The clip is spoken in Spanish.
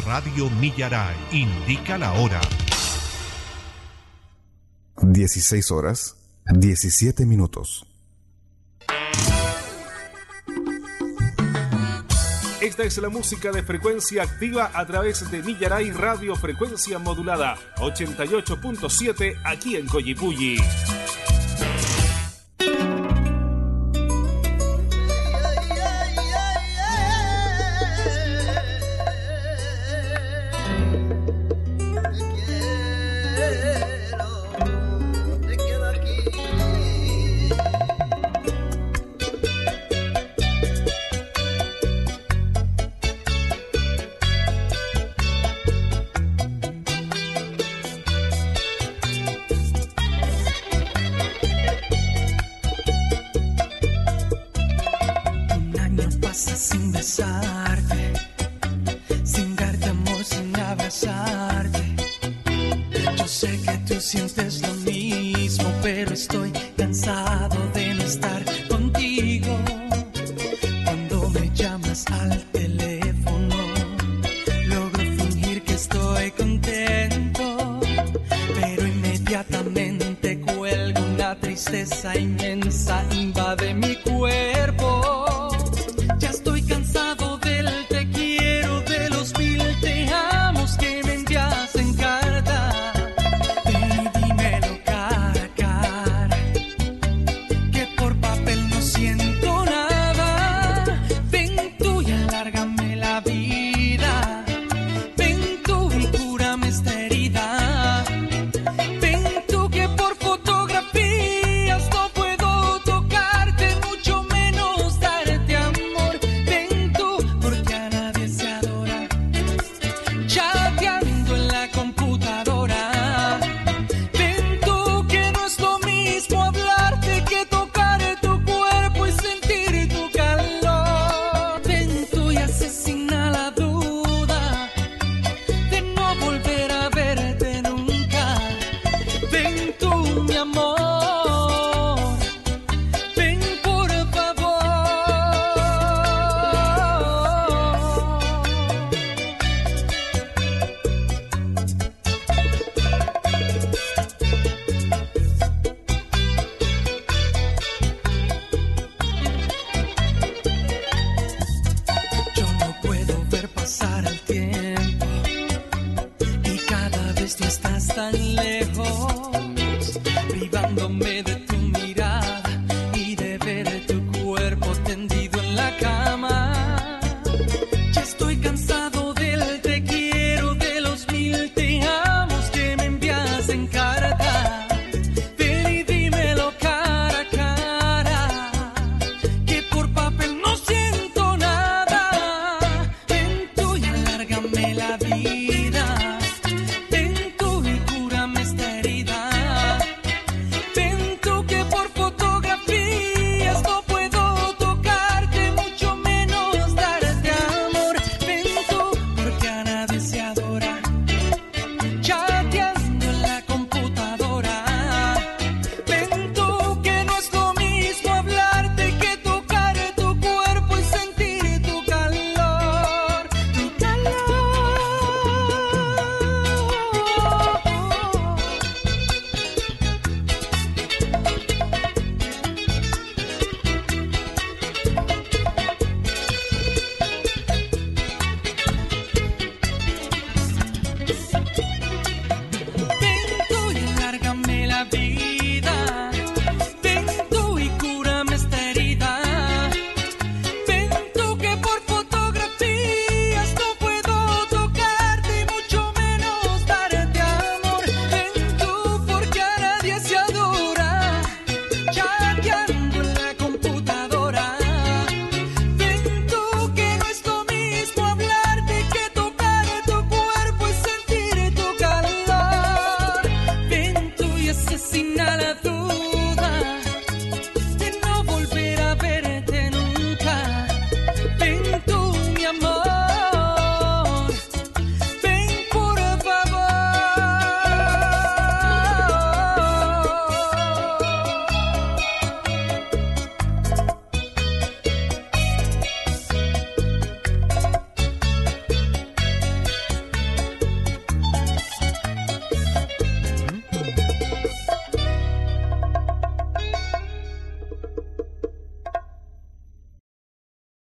Radio Millaray indica la hora. 16 horas, 17 minutos. Esta es la música de frecuencia activa a través de Millaray Radio Frecuencia Modulada 88.7 aquí en Coyipulli. Sientes lo mismo, pero estoy cansado de no estar contigo. Cuando me llamas al teléfono, logro fingir que estoy contento, pero inmediatamente cuelgo. Una tristeza inmensa invade mi cuerpo. Ya estoy cansado del te quiero, de los 1000 te amos que me envías en carta. La vida